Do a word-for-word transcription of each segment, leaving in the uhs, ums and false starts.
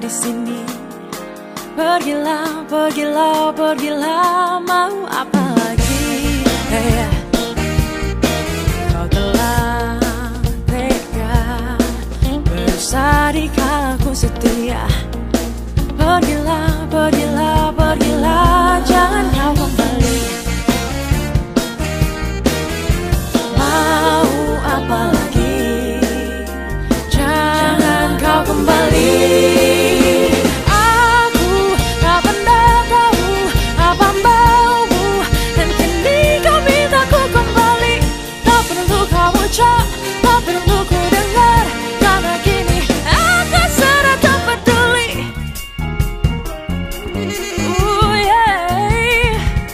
sini. Pergilah, pergilah, pergilah, mau apa lagi? Hey, kau telah tega berusaha di kala ku setia. Pergilah, pergilah, pergilah, jangan kau kembali. Mau apa lagi? Jangan kau kembali. Aku tak pernah tahu apa maumu, dan kini kau minta ku kembali. Tak perlu kau ucap, tak perlu ku dengar, karena kini aku sudah tak peduli. Ooh, yeah.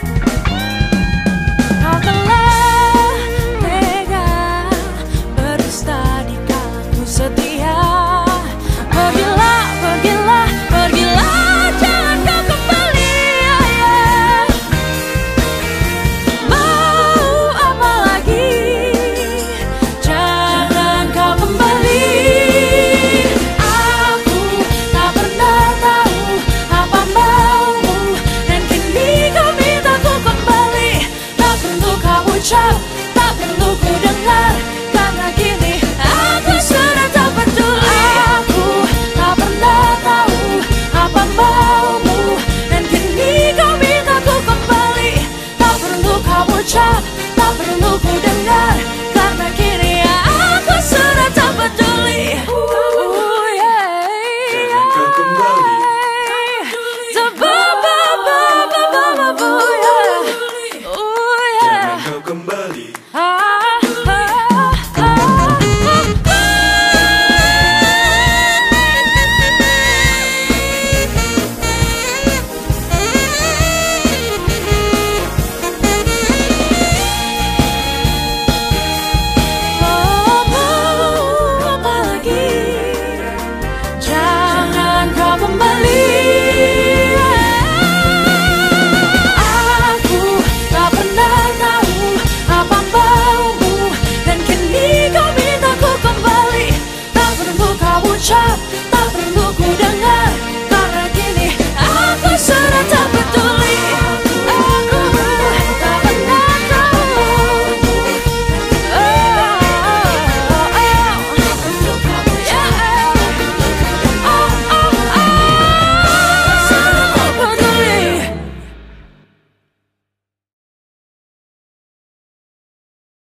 Kau telah tega berdusta di kala ku setia. Pergilah, pergilah, pergilah, jangan kau kembali. Yeah, yeah. Mau apa lagi? Jangan kau kembali. Aku tak pernah tahu apa maumu, dan kini kau minta ku kembali. Tak perlu kau ucap, tak perlu ku dengar, karena kini aku sudah tak peduli. Aku tak pernah tahu apa maumu, dan kini kau minta ku kembali. Tak perlu kau ucap,